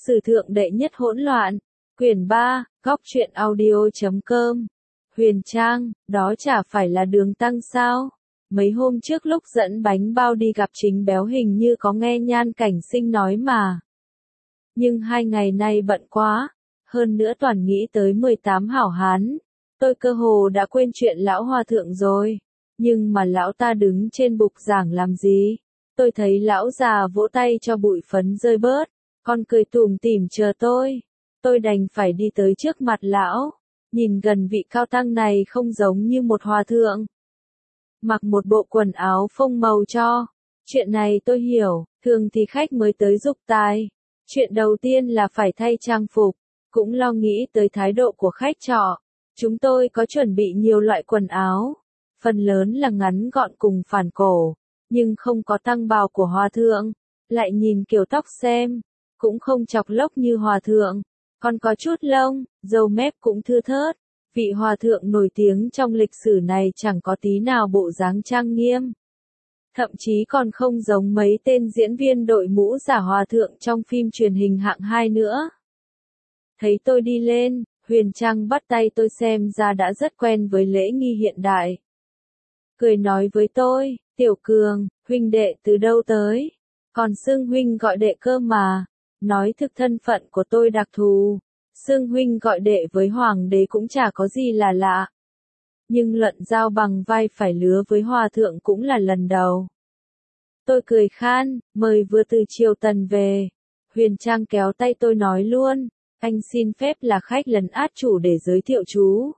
Sử thượng đệ nhất hỗn loạn, quyển 3, góc truyện audio.com. Huyền Trang, đó chả phải là Đường Tăng sao? Mấy hôm trước lúc dẫn bánh bao đi gặp Chính Béo hình như có nghe Nhan Cảnh Sinh nói mà. Nhưng 2 ngày nay bận quá, hơn nữa toàn nghĩ tới 18 hảo hán. Tôi cơ hồ đã quên chuyện lão hòa thượng rồi. Nhưng mà lão ta đứng trên bục giảng làm gì? Tôi thấy lão già vỗ tay cho bụi phấn rơi bớt, còn cười tủm tỉm chờ tôi. Tôi đành phải đi tới trước mặt lão. Nhìn gần vị cao tăng này không giống như một hòa thượng. Mặc một bộ quần áo phông màu cho. Chuyện này tôi hiểu, thường thì khách mới tới dục tài. Chuyện đầu tiên là phải thay trang phục, cũng lo nghĩ tới thái độ của khách trọ. Chúng tôi có chuẩn bị nhiều loại quần áo, phần lớn là ngắn gọn cùng phản cổ, nhưng không có tăng bào của hòa thượng. Lại nhìn kiểu tóc xem, cũng không chọc lốc như hòa thượng, còn có chút lông, râu mép cũng thưa thớt. Vị hòa thượng nổi tiếng trong lịch sử này chẳng có tí nào bộ dáng trang nghiêm. Thậm chí còn không giống mấy tên diễn viên đội mũ giả hòa thượng trong phim truyền hình hạng 2 nữa. Thấy tôi đi lên, Huyền Trang bắt tay tôi xem ra đã rất quen với lễ nghi hiện đại. Cười nói với tôi, Tiểu Cường, huynh đệ từ đâu tới? Còn xưng huynh gọi đệ cơ mà. Nói thực thân phận của tôi đặc thù. Xưng huynh gọi đệ với hoàng đế cũng chả có gì là lạ. Nhưng luận giao bằng vai phải lứa với hòa thượng cũng là lần đầu. Tôi cười khan, mời vừa từ Triều Tần về. Huyền Trang kéo tay tôi nói luôn, anh xin phép là khách lấn át chủ để giới thiệu chú.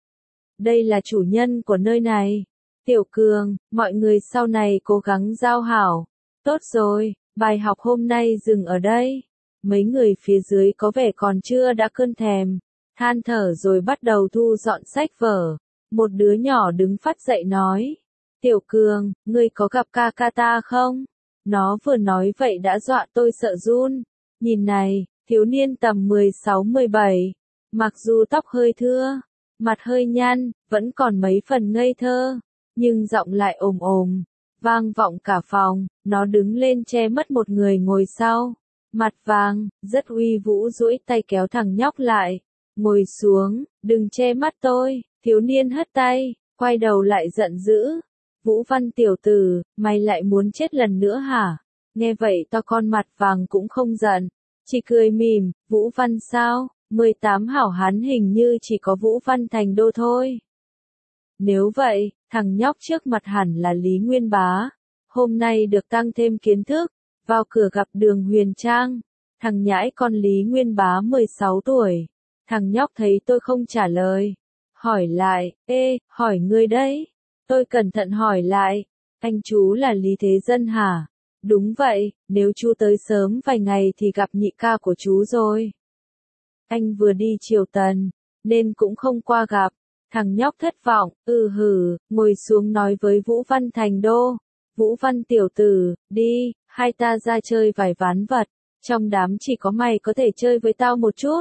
Đây là chủ nhân của nơi này. Tiểu Cường, mọi người sau này cố gắng giao hảo. Tốt rồi, bài học hôm nay dừng ở đây. Mấy người phía dưới có vẻ còn chưa đã cơn thèm, than thở rồi bắt đầu thu dọn sách vở. Một đứa nhỏ đứng phắt dậy nói, Tiểu Cường, ngươi có gặp ca ca ta không? Nó vừa nói vậy đã dọa tôi sợ run. Nhìn này, thiếu niên tầm 16-17, mặc dù tóc hơi thưa, mặt hơi nhăn, vẫn còn mấy phần ngây thơ, nhưng giọng lại ồm ồm, vang vọng cả phòng. Nó đứng lên che mất một người ngồi sau, mặt vàng, rất uy vũ duỗi tay kéo thằng nhóc lại. Ngồi xuống, đừng che mắt tôi. Thiếu niên hất tay, quay đầu lại giận dữ. Vũ Văn tiểu tử, mày lại muốn chết lần nữa hả? Nghe vậy to con mặt vàng cũng không giận, chỉ cười mỉm. Vũ Văn sao? 18 hảo hán hình như chỉ có Vũ Văn Thành Đô thôi. Nếu vậy, thằng nhóc trước mặt hẳn là Lý Nguyên Bá. Hôm nay được tăng thêm kiến thức, vào cửa gặp Đường Huyền Trang. Thằng nhãi con Lý Nguyên Bá 16 tuổi. Thằng nhóc thấy tôi không trả lời, hỏi lại, hỏi ngươi đấy. Tôi cẩn thận hỏi lại, anh chú là Lý Thế Dân hả? Đúng vậy, nếu chú tới sớm vài ngày thì gặp nhị ca của chú rồi. Anh vừa đi Triều Tần, nên cũng không qua gặp. Thằng nhóc thất vọng, ngồi xuống nói với Vũ Văn Thành Đô. Vũ Văn tiểu tử, đi, hai ta ra chơi vài ván vật, trong đám chỉ có mày có thể chơi với tao một chút.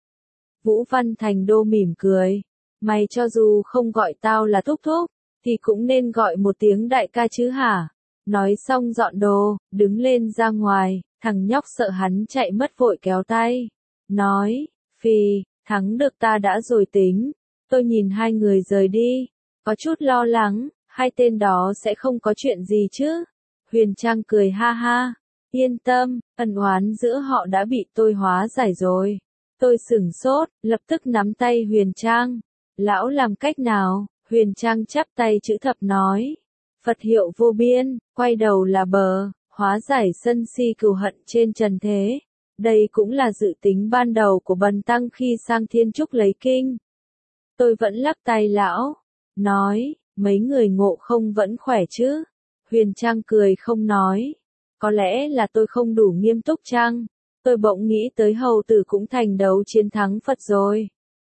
Vũ Văn Thành Đô mỉm cười, mày cho dù không gọi tao là thúc thúc, thì cũng nên gọi một tiếng đại ca chứ hả? Nói xong dọn đồ, đứng lên ra ngoài. Thằng nhóc sợ hắn chạy mất vội kéo tay, nói, phì, thắng được ta đã rồi tính. Tôi nhìn hai người rời đi, có chút lo lắng, hai tên đó sẽ không có chuyện gì chứ? Huyền Trang cười ha ha, yên tâm, ân oán giữa họ đã bị tôi hóa giải rồi. Tôi sửng sốt, lập tức nắm tay Huyền Trang. Lão làm cách nào? Huyền Trang chắp tay chữ thập nói, Phật hiệu vô biên, quay đầu là bờ, hóa giải sân si cừu hận trên trần thế. Đây cũng là dự tính ban đầu của Bần Tăng khi sang Thiên Trúc lấy kinh. Tôi vẫn lắc tay lão, nói, mấy người ngộ không vẫn khỏe chứ? Huyền Trang cười không nói, có lẽ là tôi không đủ nghiêm túc chăng? Tôi bỗng nghĩ tới hầu tử cũng thành đấu chiến thắng Phật rồi.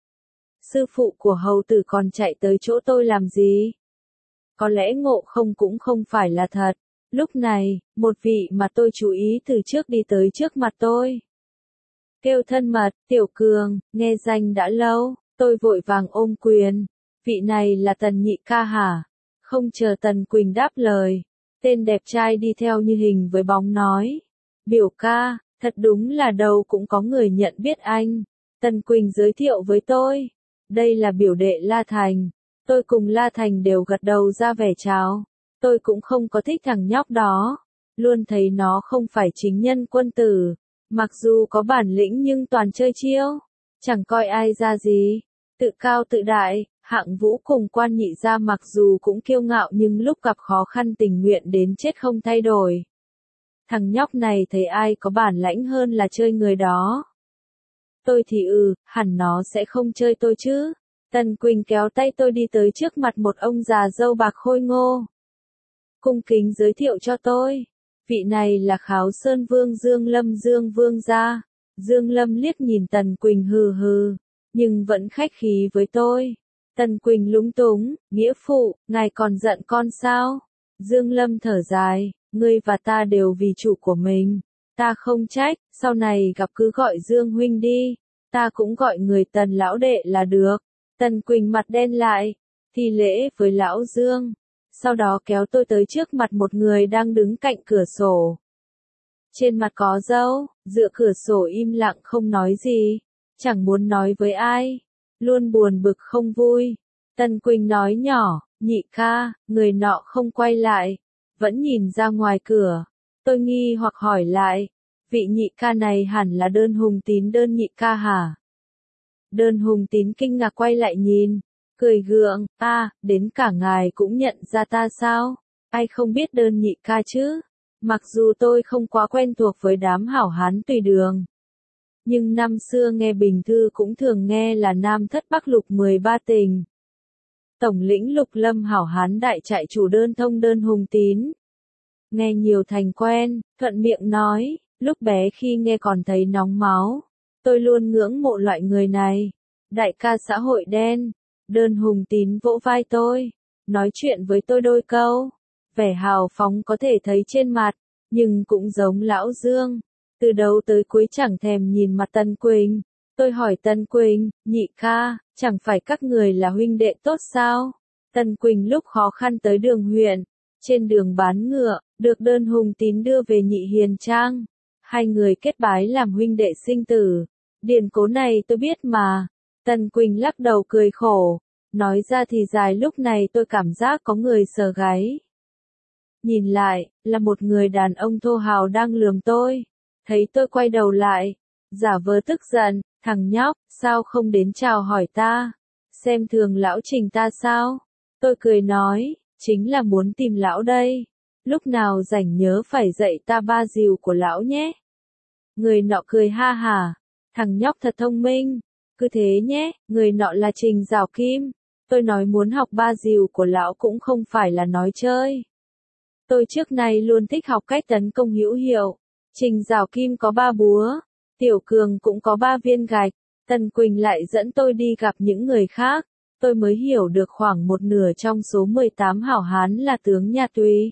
Sư phụ của hầu tử còn chạy tới chỗ tôi làm gì? Có lẽ ngộ không cũng không phải là thật. Lúc này, một vị mà tôi chú ý từ trước đi tới trước mặt tôi. Kêu thân mật, Tiểu Cường, nghe danh đã lâu. Tôi vội vàng ôm quyền. Vị này là Tần nhị ca hả? Không chờ Tần Quỳnh đáp lời, tên đẹp trai đi theo như hình với bóng nói, biểu ca, Thật đúng là đâu cũng có người nhận biết anh. Tần Quỳnh giới thiệu với tôi. Đây là biểu đệ La Thành. Tôi cùng La Thành đều gật đầu ra vẻ chào. Tôi cũng không có thích thằng nhóc đó. Luôn thấy nó không phải chính nhân quân tử. Mặc dù có bản lĩnh nhưng toàn chơi chiêu. Chẳng coi ai ra gì. Tự cao tự đại, Hạng Vũ cùng Quan Nhị gia mặc dù cũng kiêu ngạo nhưng lúc gặp khó khăn tình nguyện đến chết không thay đổi. Thằng nhóc này thấy ai có bản lãnh hơn là chơi người đó. Tôi thì hẳn nó sẽ không chơi tôi chứ. Tần Quỳnh kéo tay tôi đi tới trước mặt một ông già râu bạc khôi ngô. Cung kính giới thiệu cho tôi. Vị này là Kháo Sơn Vương Dương Lâm Dương Vương gia. Dương Lâm liếc nhìn Tần Quỳnh hừ hừ, nhưng vẫn khách khí với tôi. Tần Quỳnh lúng túng, nghĩa phụ, ngài còn giận con sao? Dương Lâm thở dài, ngươi và ta đều vì chủ của mình. Ta không trách, sau này gặp cứ gọi Dương huynh đi. Ta cũng gọi người Tần lão đệ là được. Tần Quỳnh mặt đen lại, thi lễ với lão Dương. Sau đó kéo tôi tới trước mặt một người đang đứng cạnh cửa sổ. Trên mặt có râu, dựa cửa sổ im lặng không nói gì. Chẳng muốn nói với ai. Luôn buồn bực không vui. Tần Quỳnh nói nhỏ, nhị ca, người nọ không quay lại. Vẫn nhìn ra ngoài cửa. Tôi nghi hoặc hỏi lại. Vị nhị ca này hẳn là Đơn Hùng Tín Đơn nhị ca hả? Đơn Hùng Tín kinh ngạc quay lại nhìn. Cười gượng, đến cả ngài cũng nhận ra ta sao? Ai không biết Đơn nhị ca chứ? Mặc dù tôi không quá quen thuộc với đám hảo hán tùy đường. Nhưng năm xưa nghe bình thư cũng thường nghe là Nam Thất Bắc Lục 13 tình. Tổng lĩnh Lục Lâm hảo hán đại trại chủ Đơn Thông Đơn Hùng Tín. Nghe nhiều thành quen, thuận miệng nói, lúc bé khi nghe còn thấy nóng máu. Tôi luôn ngưỡng mộ loại người này. Đại ca xã hội đen. Đơn Hùng Tín vỗ vai tôi, nói chuyện với tôi đôi câu. Vẻ hào phóng có thể thấy trên mặt, nhưng cũng giống lão Dương. Từ đầu tới cuối chẳng thèm nhìn mặt Tần Quỳnh. Tôi hỏi Tần Quỳnh, nhị ca, chẳng phải các người là huynh đệ tốt sao? Tần Quỳnh lúc khó khăn tới đường huyện, trên đường bán ngựa, được Đơn Hùng Tín đưa về Nhị Hiền Trang. Hai người kết bái làm huynh đệ sinh tử. Điển cố này tôi biết mà. Tần Quỳnh lắc đầu cười khổ. Nói ra thì dài lúc này tôi cảm giác có người sờ gáy. Nhìn lại, là một người đàn ông thô hào đang lườm tôi. Thấy tôi quay đầu lại, giả vờ tức giận, thằng nhóc, sao không đến chào hỏi ta? Xem thường lão Trình ta sao? Tôi cười nói, chính là muốn tìm lão đây. Lúc nào rảnh nhớ phải dạy ta ba dìu của lão nhé. Người nọ cười ha hả, thằng nhóc thật thông minh. Cứ thế nhé, người nọ là Trình Giảo Kim. Tôi nói muốn học ba dìu của lão cũng không phải là nói chơi. Tôi trước nay luôn thích học cách tấn công hữu hiệu. Trình Giảo Kim có 3 búa, Tiểu Cường cũng có 3 viên gạch. Tần Quỳnh lại dẫn tôi đi gặp những người khác. Tôi mới hiểu được khoảng một nửa trong số 18 hảo hán là tướng nhà Tùy.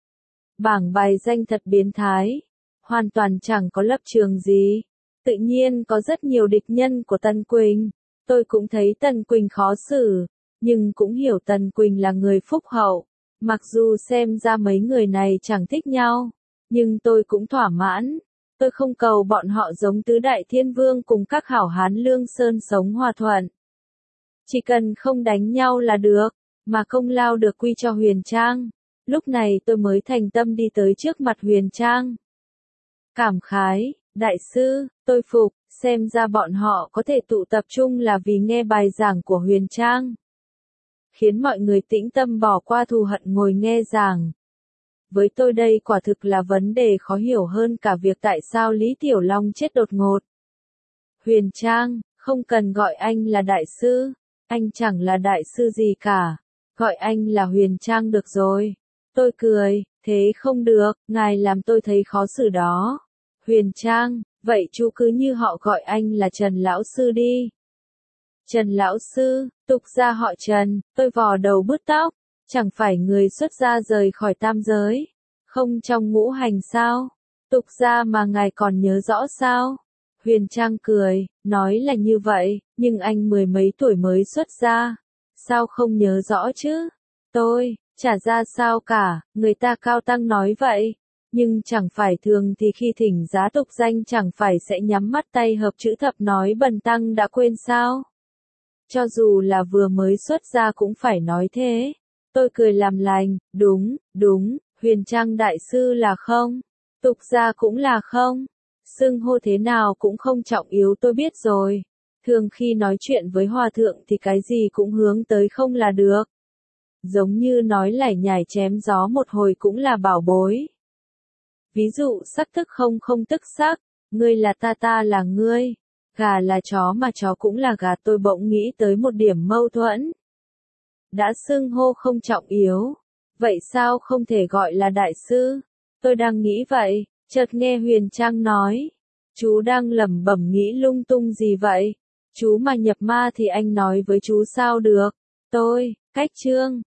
Bảng bài danh thật biến thái. Hoàn toàn chẳng có lập trường gì. Tự nhiên có rất nhiều địch nhân của Tần Quỳnh. Tôi cũng thấy Tần Quỳnh khó xử. Nhưng cũng hiểu Tần Quỳnh là người phúc hậu. Mặc dù xem ra mấy người này chẳng thích nhau. Nhưng tôi cũng thỏa mãn. Tôi không cầu bọn họ giống Tứ Đại Thiên Vương cùng các hảo hán Lương Sơn sống hòa thuận. Chỉ cần không đánh nhau là được. Mà công lao được quy cho Huyền Trang. Lúc này tôi mới thành tâm đi tới trước mặt Huyền Trang. Cảm khái, đại sư, tôi phục, xem ra bọn họ có thể tụ tập trung là vì nghe bài giảng của Huyền Trang. Khiến mọi người tĩnh tâm bỏ qua thù hận ngồi nghe giảng. Với tôi đây quả thực là vấn đề khó hiểu hơn cả việc tại sao Lý Tiểu Long chết đột ngột. Huyền Trang, không cần gọi anh là đại sư, anh chẳng là đại sư gì cả, gọi anh là Huyền Trang được rồi. Tôi cười, thế không được, ngài làm tôi thấy khó xử đó. Huyền Trang, vậy chú cứ như họ gọi anh là Trần Lão Sư đi. Trần Lão Sư, tục gia họ Trần, tôi vò đầu bứt tóc, chẳng phải người xuất gia rời khỏi tam giới, không trong ngũ hành sao? Tục gia mà ngài còn nhớ rõ sao? Huyền Trang cười, nói là như vậy, nhưng anh mười mấy tuổi mới xuất gia, sao không nhớ rõ chứ? Tôi, chả ra sao cả, người ta cao tăng nói vậy. Nhưng chẳng phải thường thì khi thỉnh giá tục danh chẳng phải sẽ nhắm mắt tay hợp chữ thập nói bần tăng đã quên sao? Cho dù là vừa mới xuất gia cũng phải nói thế. Tôi cười làm lành, đúng, Huyền Trang đại sư là không? Tục gia cũng là không? Xưng hô thế nào cũng không trọng yếu tôi biết rồi. Thường khi nói chuyện với hòa thượng thì cái gì cũng hướng tới không là được. Giống như nói lải nhải chém gió một hồi cũng là bảo bối. Ví dụ sắc tức không tức sắc, ngươi là ta là ngươi, gà là chó mà chó cũng là gà tôi bỗng nghĩ tới một điểm mâu thuẫn. Đã xưng hô không trọng yếu, vậy sao không thể gọi là đại sư? Tôi đang nghĩ vậy, chợt nghe Huyền Trang nói. Chú đang lẩm bẩm nghĩ lung tung gì vậy? Chú mà nhập ma thì anh nói với chú sao được? Cách chương